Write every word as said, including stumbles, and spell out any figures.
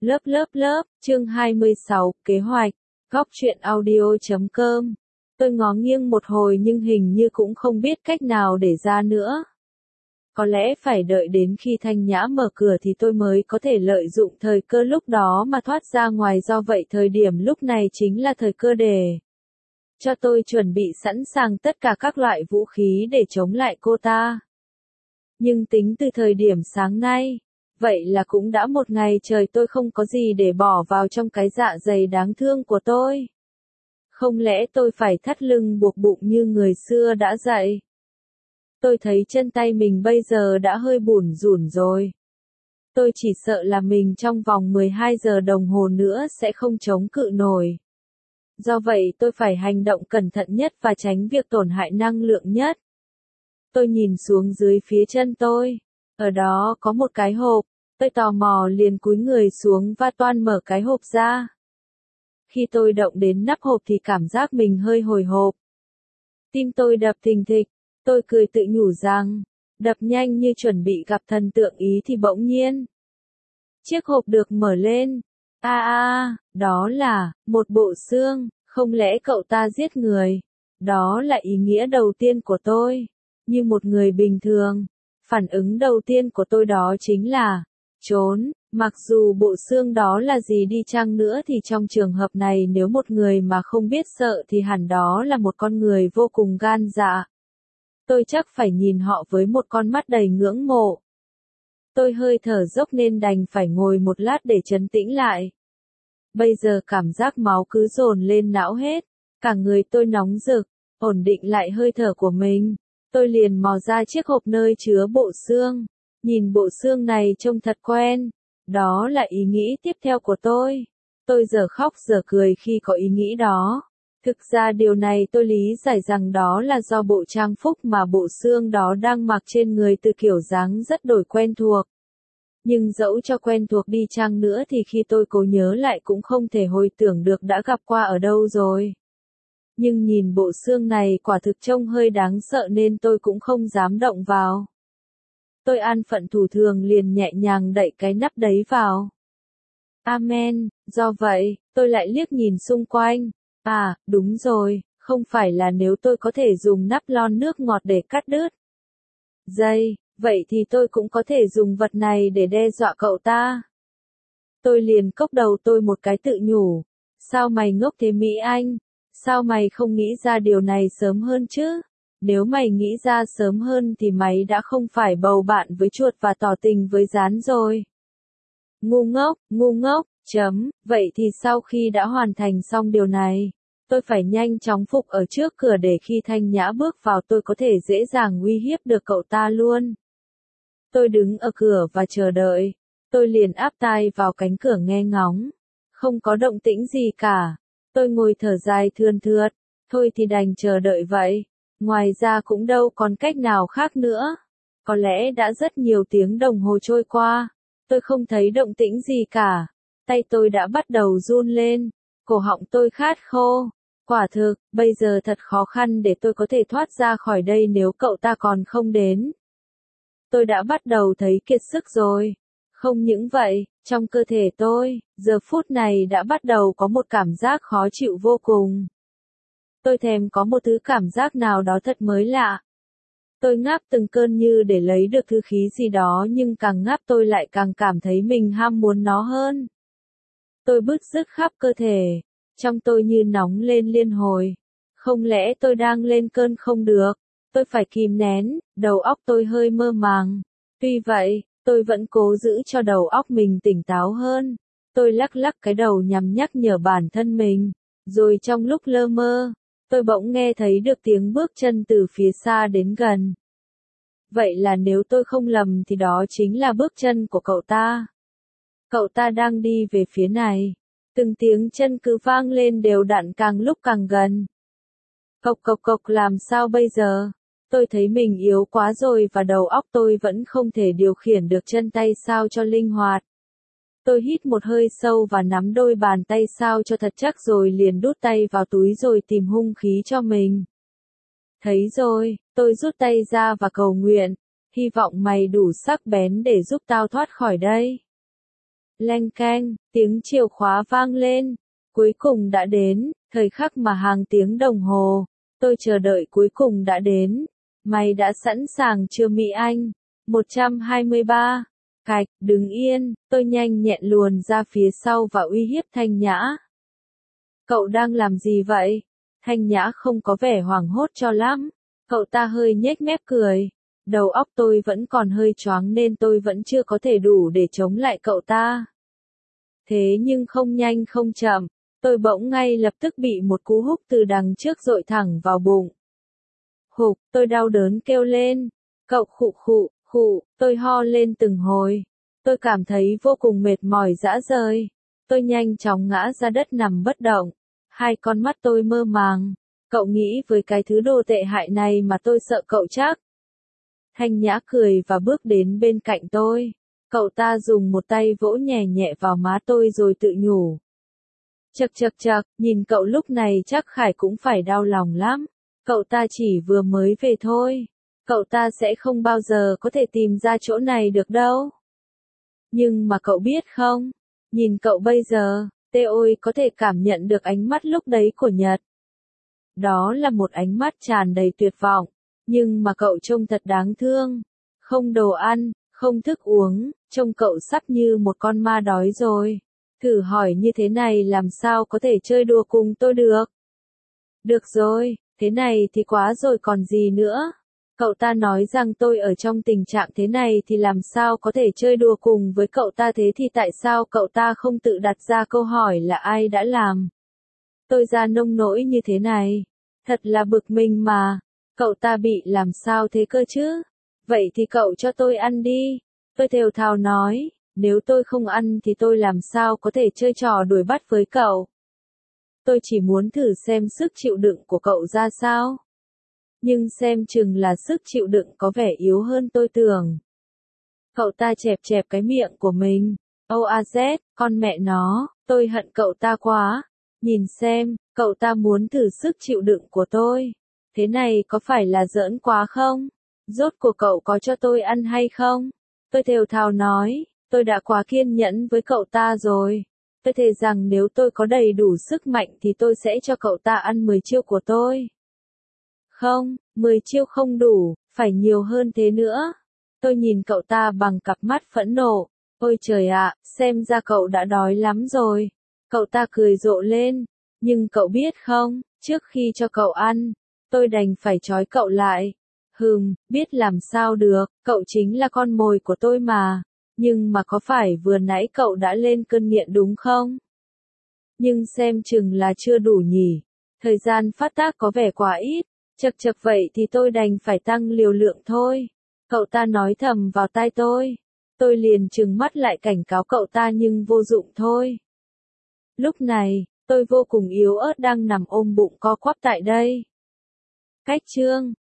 Lớp lớp lớp, chương hai mươi sáu, kế hoạch, góc truyện audio chấm com. Tôi ngó nghiêng một hồi nhưng hình như cũng không biết cách nào để ra nữa. Có lẽ phải đợi đến khi Thanh Nhã mở cửa thì tôi mới có thể lợi dụng thời cơ lúc đó mà thoát ra ngoài, do vậy thời điểm lúc này chính là thời cơ để cho tôi chuẩn bị sẵn sàng tất cả các loại vũ khí để chống lại cô ta. Nhưng tính từ thời điểm sáng nay, vậy là cũng đã một ngày trời tôi không có gì để bỏ vào trong cái dạ dày đáng thương của tôi. Không lẽ tôi phải thắt lưng buộc bụng như người xưa đã dạy? Tôi thấy chân tay mình bây giờ đã hơi bủn rủn rồi. Tôi chỉ sợ là mình trong vòng mười hai giờ đồng hồ nữa sẽ không chống cự nổi. Do vậy tôi phải hành động cẩn thận nhất và tránh việc tổn hại năng lượng nhất. Tôi nhìn xuống dưới phía chân tôi. Ở đó có một cái hộp. Tôi tò mò liền cúi người xuống và toan mở cái hộp ra. Khi tôi động đến nắp hộp thì cảm giác mình hơi hồi hộp. Tim tôi đập thình thịch. Tôi cười tự nhủ rằng, đập nhanh như chuẩn bị gặp thần tượng ý thì bỗng nhiên. Chiếc hộp được mở lên. A a, đó là, một bộ xương, không lẽ cậu ta giết người? Đó là ý nghĩa đầu tiên của tôi. Như một người bình thường, phản ứng đầu tiên của tôi đó chính là, trốn. Mặc dù bộ xương đó là gì đi chăng nữa thì trong trường hợp này nếu một người mà không biết sợ thì hẳn đó là một con người vô cùng gan dạ. Tôi chắc phải nhìn họ với một con mắt đầy ngưỡng mộ. Tôi hơi thở dốc nên đành phải ngồi một lát để trấn tĩnh lại. Bây giờ cảm giác máu cứ dồn lên não hết, cả người tôi nóng rực, ổn định lại hơi thở của mình. Tôi liền mò ra chiếc hộp nơi chứa bộ xương. Nhìn bộ xương này trông thật quen. Đó là ý nghĩ tiếp theo của tôi. Tôi giờ khóc giờ cười khi có ý nghĩ đó. Thực ra điều này tôi lý giải rằng đó là do bộ trang phục mà bộ xương đó đang mặc trên người từ kiểu dáng rất đổi quen thuộc. Nhưng dẫu cho quen thuộc đi chăng nữa thì khi tôi cố nhớ lại cũng không thể hồi tưởng được đã gặp qua ở đâu rồi. Nhưng nhìn bộ xương này quả thực trông hơi đáng sợ nên tôi cũng không dám động vào. Tôi an phận thủ thường liền nhẹ nhàng đậy cái nắp đấy vào. Amen, do vậy, tôi lại liếc nhìn xung quanh. À, đúng rồi, không phải là nếu tôi có thể dùng nắp lon nước ngọt để cắt đứt dây, vậy thì tôi cũng có thể dùng vật này để đe dọa cậu ta. Tôi liền cốc đầu tôi một cái tự nhủ. Sao mày ngốc thế Mỹ Anh? Sao mày không nghĩ ra điều này sớm hơn chứ? Nếu mày nghĩ ra sớm hơn thì mày đã không phải bầu bạn với chuột và tỏ tình với rán rồi. Ngu ngốc, ngu ngốc, chấm, vậy thì sau khi đã hoàn thành xong điều này, tôi phải nhanh chóng phục ở trước cửa để khi Thanh Nhã bước vào tôi có thể dễ dàng uy hiếp được cậu ta luôn. Tôi đứng ở cửa và chờ đợi, tôi liền áp tai vào cánh cửa nghe ngóng. Không có động tĩnh gì cả, tôi ngồi thở dài thườn thượt, thôi thì đành chờ đợi vậy, ngoài ra cũng đâu còn cách nào khác nữa. Có lẽ đã rất nhiều tiếng đồng hồ trôi qua. Tôi không thấy động tĩnh gì cả. Tay tôi đã bắt đầu run lên. Cổ họng tôi khát khô. Quả thực, bây giờ thật khó khăn để tôi có thể thoát ra khỏi đây nếu cậu ta còn không đến. Tôi đã bắt đầu thấy kiệt sức rồi. Không những vậy, trong cơ thể tôi, giờ phút này đã bắt đầu có một cảm giác khó chịu vô cùng. Tôi thèm có một thứ cảm giác nào đó thật mới lạ. Tôi ngáp từng cơn như để lấy được thứ khí gì đó nhưng càng ngáp tôi lại càng cảm thấy mình ham muốn nó hơn. Tôi bứt rứt khắp cơ thể, trong tôi như nóng lên liên hồi. Không lẽ tôi đang lên cơn không được? Tôi phải kìm nén, đầu óc tôi hơi mơ màng. Tuy vậy, tôi vẫn cố giữ cho đầu óc mình tỉnh táo hơn. Tôi lắc lắc cái đầu nhằm nhắc nhở bản thân mình. Rồi trong lúc lơ mơ, tôi bỗng nghe thấy được tiếng bước chân từ phía xa đến gần. Vậy là nếu tôi không lầm thì đó chính là bước chân của cậu ta. Cậu ta đang đi về phía này. Từng tiếng chân cứ vang lên đều đặn càng lúc càng gần. Cộc cộc cộc làm sao bây giờ? Tôi thấy mình yếu quá rồi và đầu óc tôi vẫn không thể điều khiển được chân tay sao cho linh hoạt. Tôi hít một hơi sâu và nắm đôi bàn tay sao cho thật chắc rồi liền đút tay vào túi rồi tìm hung khí cho mình. Thấy rồi, tôi rút tay ra và cầu nguyện, hy vọng mày đủ sắc bén để giúp tao thoát khỏi đây. Leng keng, tiếng chìa khóa vang lên. Cuối cùng đã đến, thời khắc mà hàng tiếng đồng hồ, tôi chờ đợi cuối cùng đã đến. Mày đã sẵn sàng chưa Mỹ Anh? một trăm hai mươi ba. Cạch, đứng yên, tôi nhanh nhẹn luồn ra phía sau và uy hiếp Thanh Nhã. Cậu đang làm gì vậy? Thanh Nhã không có vẻ hoảng hốt cho lắm. Cậu ta hơi nhếch mép cười. Đầu óc tôi vẫn còn hơi choáng nên tôi vẫn chưa có thể đủ để chống lại cậu ta. Thế nhưng không nhanh không chậm, tôi bỗng ngay lập tức bị một cú húc từ đằng trước dội thẳng vào bụng. Hục, tôi đau đớn kêu lên. Cậu khụ khụ, khụ, tôi ho lên từng hồi. Tôi cảm thấy vô cùng mệt mỏi rã rời. Tôi nhanh chóng ngã ra đất nằm bất động. Hai con mắt tôi mơ màng. Cậu nghĩ với cái thứ đồ tệ hại này mà tôi sợ cậu chắc? Thanh Nhã cười và bước đến bên cạnh tôi. Cậu ta dùng một tay vỗ nhẹ nhẹ vào má tôi rồi tự nhủ. Chậc chậc chậc, nhìn cậu lúc này chắc Khải cũng phải đau lòng lắm. Cậu ta chỉ vừa mới về thôi. Cậu ta sẽ không bao giờ có thể tìm ra chỗ này được đâu. Nhưng mà cậu biết không? Nhìn cậu bây giờ, tê ôi có thể cảm nhận được ánh mắt lúc đấy của Nhật. Đó là một ánh mắt tràn đầy tuyệt vọng. Nhưng mà cậu trông thật đáng thương. Không đồ ăn, không thức uống, trông cậu sắp như một con ma đói rồi. Thử hỏi như thế này làm sao có thể chơi đùa cùng tôi được? Được rồi, thế này thì quá rồi còn gì nữa. Cậu ta nói rằng tôi ở trong tình trạng thế này thì làm sao có thể chơi đùa cùng với cậu ta, thế thì tại sao cậu ta không tự đặt ra câu hỏi là ai đã làm tôi ra nông nỗi như thế này? Thật là bực mình mà. Cậu ta bị làm sao thế cơ chứ? Vậy thì cậu cho tôi ăn đi. Tôi thều thào nói, nếu tôi không ăn thì tôi làm sao có thể chơi trò đuổi bắt với cậu. Tôi chỉ muốn thử xem sức chịu đựng của cậu ra sao. Nhưng xem chừng là sức chịu đựng có vẻ yếu hơn tôi tưởng. Cậu ta chẹp chẹp cái miệng của mình. Âu a dét, con mẹ nó, tôi hận cậu ta quá. Nhìn xem, cậu ta muốn thử sức chịu đựng của tôi. Thế này có phải là giỡn quá không? Rốt cuộc cậu có cho tôi ăn hay không? Tôi thều thào nói, tôi đã quá kiên nhẫn với cậu ta rồi. Tôi thề rằng nếu tôi có đầy đủ sức mạnh thì tôi sẽ cho cậu ta ăn mười chiêu của tôi. Không, mười chiêu không đủ, phải nhiều hơn thế nữa. Tôi nhìn cậu ta bằng cặp mắt phẫn nộ. Ôi trời ạ, xem ra cậu đã đói lắm rồi. Cậu ta cười rộ lên. Nhưng cậu biết không, trước khi cho cậu ăn, tôi đành phải trói cậu lại. Hừm, biết làm sao được, cậu chính là con mồi của tôi mà. Nhưng mà có phải vừa nãy cậu đã lên cơn nghiện đúng không? Nhưng xem chừng là chưa đủ nhỉ. Thời gian phát tác có vẻ quá ít. Chậc chậc vậy thì tôi đành phải tăng liều lượng thôi. Cậu ta nói thầm vào tai tôi. Tôi liền trừng mắt lại cảnh cáo cậu ta nhưng vô dụng thôi. Lúc này, tôi vô cùng yếu ớt đang nằm ôm bụng co quắp tại đây. Cách chương